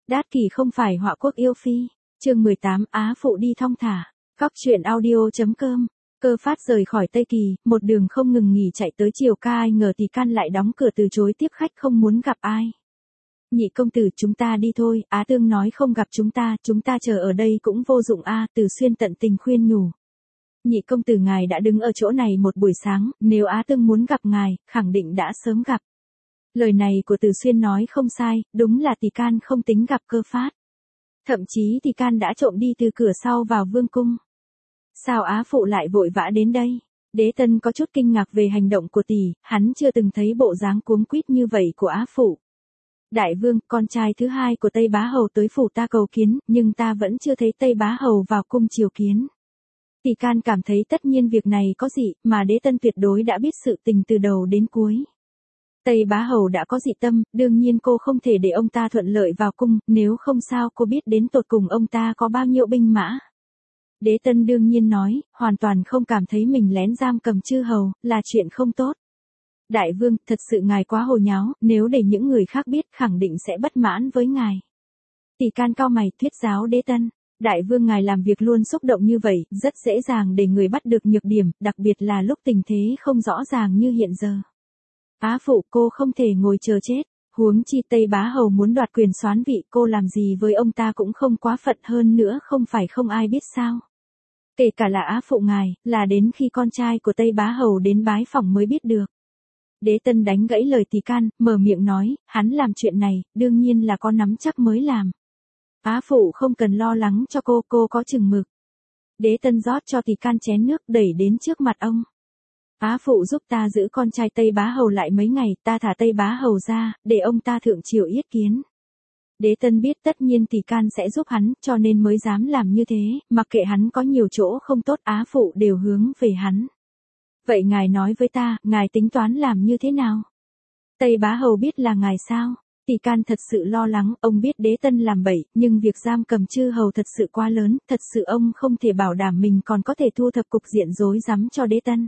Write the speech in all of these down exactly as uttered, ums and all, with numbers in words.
Đát Kỷ không phải họa quốc yêu phi. Chương mười tám Á phụ đi thong thả. Góc truyện audio.com. Cơ Phát rời khỏi Tây Kỳ, một đường không ngừng nghỉ chạy tới Triều Ca, ai ngờ Tỷ Can lại đóng cửa từ chối tiếp khách, không muốn gặp ai. Nhị công tử, chúng ta đi thôi. Á Tương nói không gặp chúng ta, chúng ta chờ ở đây cũng vô dụng a. Từ Xuyên tận tình khuyên nhủ. Nhị công tử, ngài đã đứng ở chỗ này một buổi sáng, nếu Á Tương muốn gặp ngài, khẳng định đã sớm gặp. Lời này của Từ Xuyên nói không sai, đúng là Tỷ Can không tính gặp Cơ Phát. Thậm chí Tỷ Can đã trộm đi từ cửa sau vào vương cung. Sao Á phụ lại vội vã đến đây? Đế Tân có chút kinh ngạc về hành động của tỷ, hắn chưa từng thấy bộ dáng cuống quýt như vậy của Á phụ. Đại vương, con trai thứ hai của Tây Bá Hầu tới phủ ta cầu kiến, nhưng ta vẫn chưa thấy Tây Bá Hầu vào cung triều kiến. Tỷ Can cảm thấy tất nhiên việc này có dị, mà Đế Tân tuyệt đối đã biết sự tình từ đầu đến cuối. Tây Bá Hầu đã có dị tâm, đương nhiên cô không thể để ông ta thuận lợi vào cung, nếu không sao cô biết đến tột cùng ông ta có bao nhiêu binh mã. Đế Tân đương nhiên nói, hoàn toàn không cảm thấy mình lén giam cầm chư hầu, là chuyện không tốt. Đại vương, thật sự ngài quá hồ nháo, nếu để những người khác biết khẳng định sẽ bất mãn với ngài. Tỷ Can cau mày thuyết giáo Đế Tân. Đại vương, ngài làm việc luôn xúc động như vậy, rất dễ dàng để người bắt được nhược điểm, đặc biệt là lúc tình thế không rõ ràng như hiện giờ. Á phụ, cô không thể ngồi chờ chết. Huống chi Tây Bá Hầu muốn đoạt quyền soán vị, cô làm gì với ông ta cũng không quá phận, hơn nữa không phải không ai biết sao. Kể cả là Á phụ ngài, là đến khi con trai của Tây Bá Hầu đến bái phỏng mới biết được. Đế Tân đánh gãy lời Tỷ Can, mở miệng nói, hắn làm chuyện này, đương nhiên là có nắm chắc mới làm. Á phụ không cần lo lắng cho cô, cô có chừng mực. Đế Tân rót cho Tỷ Can chén nước đẩy đến trước mặt ông. Á phụ giúp ta giữ con trai Tây Bá Hầu lại mấy ngày, ta thả Tây Bá Hầu ra, để ông ta thượng triều yết kiến. Đế Tân biết tất nhiên Tỷ Can sẽ giúp hắn, cho nên mới dám làm như thế, mặc kệ hắn có nhiều chỗ không tốt, Á phụ đều hướng về hắn. Vậy ngài nói với ta, ngài tính toán làm như thế nào? Tây Bá Hầu biết là ngài sao? Tỷ Can thật sự lo lắng, ông biết Đế Tân làm bậy, nhưng việc giam cầm chư hầu thật sự quá lớn, thật sự ông không thể bảo đảm mình còn có thể thu thập cục diện rối rắm cho Đế Tân.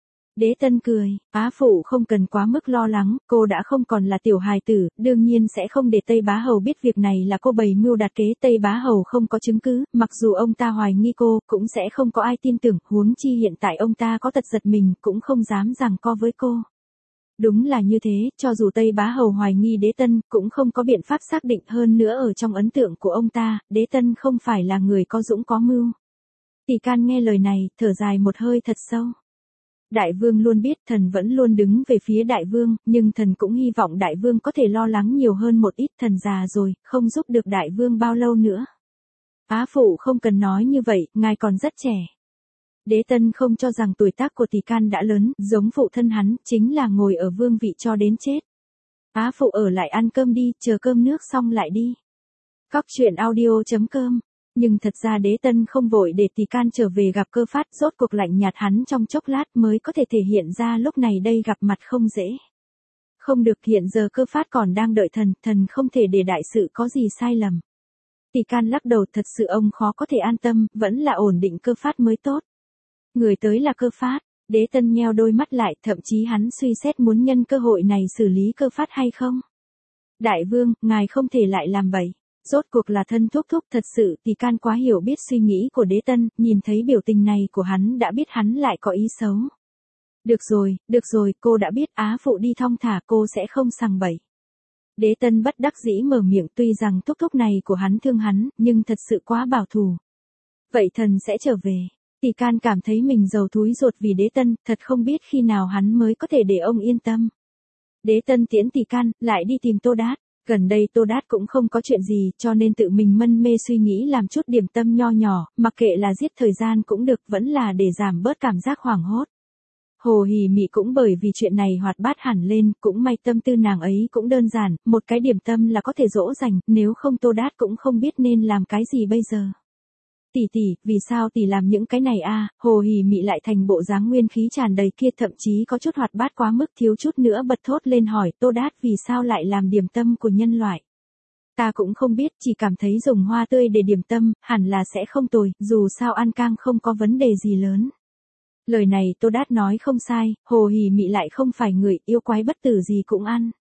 Đế Tân cười, Á phụ không cần quá mức lo lắng, cô đã không còn là tiểu hài tử, đương nhiên sẽ không để Tây Bá Hầu biết việc này là cô bày mưu đặt kế. Tây Bá Hầu không có chứng cứ, mặc dù ông ta hoài nghi cô, cũng sẽ không có ai tin tưởng, huống chi hiện tại ông ta có tật giật mình, cũng không dám giằng co với cô. Đúng là như thế, cho dù Tây Bá Hầu hoài nghi Đế Tân, cũng không có biện pháp xác định, hơn nữa ở trong ấn tượng của ông ta, Đế Tân không phải là người có dũng có mưu. Tỷ Can nghe lời này, thở dài một hơi thật sâu. Đại vương luôn biết thần vẫn luôn đứng về phía đại vương, nhưng thần cũng hy vọng đại vương có thể lo lắng nhiều hơn một ít, thần già rồi, không giúp được đại vương bao lâu nữa. Á phụ không cần nói như vậy, ngài còn rất trẻ. Đế Tân không cho rằng tuổi tác của Tỷ Can đã lớn, giống phụ thân hắn, chính là ngồi ở vương vị cho đến chết. Á phụ ở lại ăn cơm đi, chờ cơm nước xong lại đi. Góc truyện audio.com. Nhưng thật ra Đế Tân không vội để Tỷ Can trở về gặp Cơ Phát, rốt cuộc lạnh nhạt hắn trong chốc lát mới có thể thể hiện ra lúc này đây gặp mặt không dễ. Không được, hiện giờ Cơ Phát còn đang đợi thần, thần không thể để đại sự có gì sai lầm. Tỷ Can lắc đầu, thật sự ông khó có thể an tâm, vẫn là ổn định Cơ Phát mới tốt. Người tới là Cơ Phát, Đế Tân nheo đôi mắt lại, thậm chí hắn suy xét muốn nhân cơ hội này xử lý Cơ Phát hay không. Đại vương, ngài không thể lại làm bậy. Rốt cuộc là thân thúc thúc, thật sự Tỷ Can quá hiểu biết suy nghĩ của Đế Tân, nhìn thấy biểu tình này của hắn đã biết hắn lại có ý xấu. Được rồi, được rồi, cô đã biết, Á phụ đi thong thả, cô sẽ không sằng bậy. Đế Tân bất đắc dĩ mở miệng, tuy rằng thúc thúc này của hắn thương hắn, nhưng thật sự quá bảo thủ. Vậy thần sẽ trở về. Tỷ Can cảm thấy mình giàu thúi ruột vì Đế Tân, thật không biết khi nào hắn mới có thể để ông yên tâm. Đế Tân tiễn Tỷ Can, lại đi tìm Tô Đát. Gần đây Tô Đát cũng không có chuyện gì, cho nên tự mình mân mê suy nghĩ làm chút điểm tâm nho nhỏ, mặc kệ là giết thời gian cũng được, vẫn là để giảm bớt cảm giác hoảng hốt. Hồ Hỉ Mị cũng bởi vì chuyện này hoạt bát hẳn lên, cũng may tâm tư nàng ấy cũng đơn giản, một cái điểm tâm là có thể dỗ dành, nếu không Tô Đát cũng không biết nên làm cái gì bây giờ. Tỷ tỷ, vì sao tỷ làm những cái này a? À? Hồ Hỉ Mị lại thành bộ dáng nguyên khí tràn đầy kia, thậm chí có chút hoạt bát quá mức, thiếu chút nữa bật thốt lên hỏi, Tô Đát vì sao lại làm điểm tâm của nhân loại? Ta cũng không biết, chỉ cảm thấy dùng hoa tươi để điểm tâm, hẳn là sẽ không tồi, dù sao ăn cang không có vấn đề gì lớn. Lời này Tô Đát nói không sai, Hồ Hỉ Mị lại không phải người yêu quái bất tử gì cũng ăn.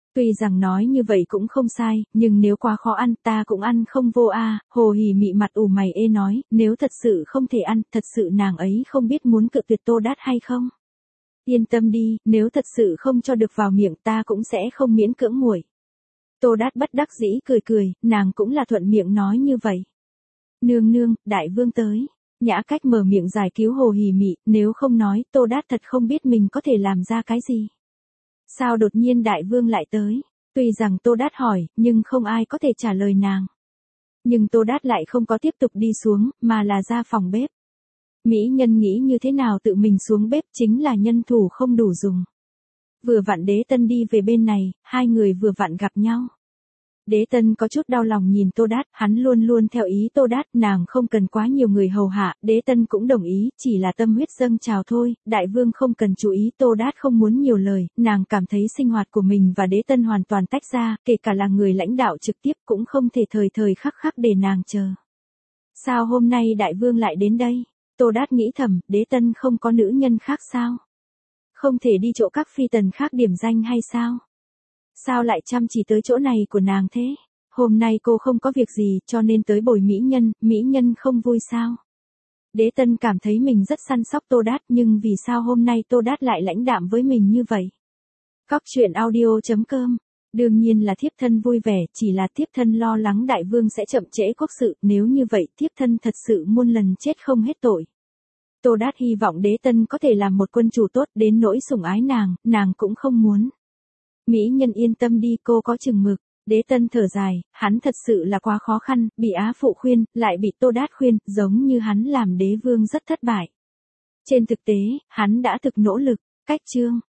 Tuy rằng nói như vậy cũng không sai, nhưng nếu quá khó ăn ta cũng ăn không vô a. Hồ Hỉ Mị mặt ủ mày ê nói, nếu thật sự không thể ăn, thật sự nàng ấy không biết muốn cự tuyệt Tô Đát hay không. Yên tâm đi, nếu thật sự không cho được vào miệng ta cũng sẽ không miễn cưỡng muội. Tô Đát bất đắc dĩ cười cười, nàng cũng là thuận miệng nói như vậy. Nương nương, đại vương tới. Nhã Cách mở miệng giải cứu Hồ Hỉ Mị, nếu không nói, Tô Đát thật không biết mình có thể làm ra cái gì. Sao đột nhiên đại vương lại tới? Tuy rằng Tô Đát hỏi, nhưng không ai có thể trả lời nàng. Nhưng Tô Đát lại không có tiếp tục đi xuống, mà là ra phòng bếp. Mỹ nhân nghĩ như thế nào tự mình xuống bếp chính là nhân thủ không đủ dùng. Vừa vặn Đế Tân đi về bên này, hai người vừa vặn gặp nhau. Đế Tân có chút đau lòng nhìn Tô Đát, hắn luôn luôn theo ý Tô Đát, nàng không cần quá nhiều người hầu hạ, Đế Tân cũng đồng ý, chỉ là tâm huyết dâng trào thôi, đại vương không cần chú ý. Tô Đát không muốn nhiều lời, nàng cảm thấy sinh hoạt của mình và Đế Tân hoàn toàn tách ra, kể cả là người lãnh đạo trực tiếp cũng không thể thời thời khắc khắc để nàng chờ. Sao hôm nay đại vương lại đến đây? Tô Đát nghĩ thầm, Đế Tân không có nữ nhân khác sao? Không thể đi chỗ các phi tần khác điểm danh hay sao? Sao lại chăm chỉ tới chỗ này của nàng thế? Hôm nay cô không có việc gì cho nên tới bồi mỹ nhân, mỹ nhân không vui sao? Đế Tân cảm thấy mình rất săn sóc Tô Đát nhưng vì sao hôm nay Tô Đát lại lãnh đạm với mình như vậy? Cóc truyện audio chấm com. Đương nhiên là thiếp thân vui vẻ, chỉ là thiếp thân lo lắng đại vương sẽ chậm trễ quốc sự, nếu như vậy thiếp thân thật sự muôn lần chết không hết tội. Tô Đát hy vọng Đế Tân có thể làm một quân chủ tốt, đến nỗi sủng ái nàng, nàng cũng không muốn. Mỹ nhân yên tâm đi, cô có chừng mực. Đế Tân thở dài, hắn thật sự là quá khó khăn, bị Á phụ khuyên, lại bị Tô Đát khuyên, giống như hắn làm đế vương rất thất bại. Trên thực tế, hắn đã thực nỗ lực. Cách chương